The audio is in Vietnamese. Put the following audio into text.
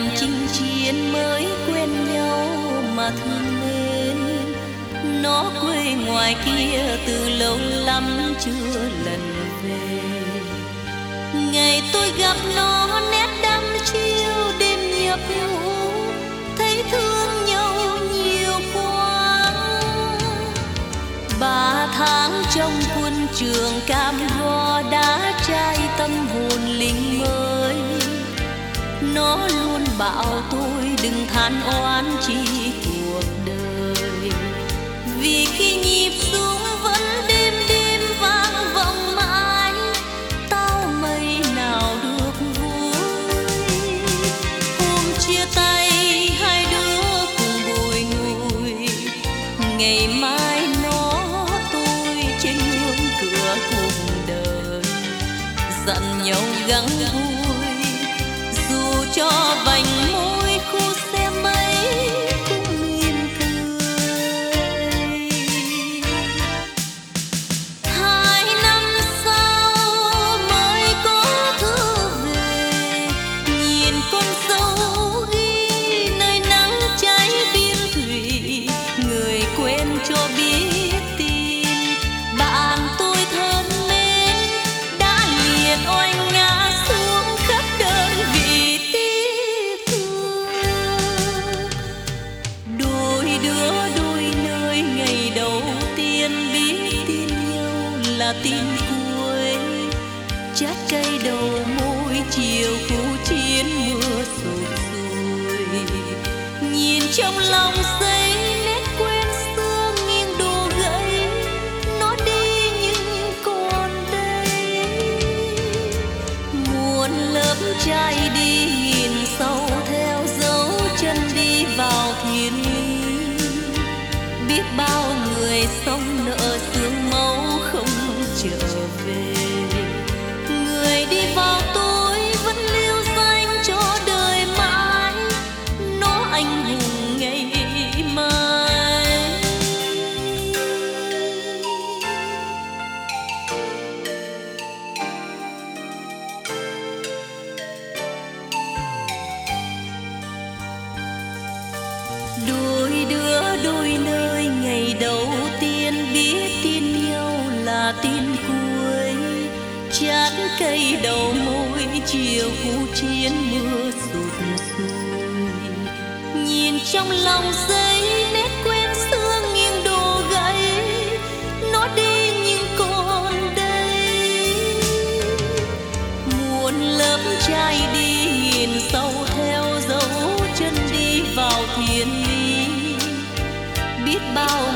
chinh chiến mới quen nhau mà thương mến. Nó quê ngoài kia từ lâu lắm chưa lần về. Ngày tôi gặp nó nét đăm chiêu đêm nhập ngủ, thấy thương nhau nhiều quá. 3 tháng trong quân trường cam go đã trai tâm hồn lính mới. Nó luôn bảo tôi đừng than oán chi cuộc đời, vì khi nhịp súng vẫn đêm đêm vang vọng mãi, tao mây nào được vui. Hôm chia tay hai đứa cùng bùi ngùi, ngày mai nó tôi trên ngưỡng cửa cuộc đời. Dặn nhau gắng vui dù cho vành môi khu xe máy cũng mỉm cười. 2 năm sau mới có thư về, nhìn con dấu ghi nơi nắng cháy biên thủy. Người quen cho biết tin bạn tôi thân mến đã liệt oanh ngã xuống khắp đơn vị tiếc thương. Đôi đứa đôi nơi ngày đầu tiên biết tin nhau là tin cuối. Chát cây đầu môi chiều khu chiến mưa sụp sùi. Nhìn trong lòng giấy nét quen xưa nghiêng đổ gãy, nó đi nhưng còn đây. Muôn lớp trai đi nhìn sâu theo dấu chân đi vào thiên lý. Biết bao người sống nợ xương máu không trở về. Người đi vào tôi vẫn lưu danh cho đời mãi, nó anh hùng ngày mai. Đôi đứa đôi nơi ngày đầu tiên biết tin nhau là tin cuối. Chát cây đầu môi chiều khu chiến mưa sụt sùi. Nhìn trong lòng giấy nét quen xưa nghiêng đổ gãy, nó đi nhưng còn đây. Muôn lớp trai đi nhìn sâu theo dấu chân đi vào thiên lý. Biết bao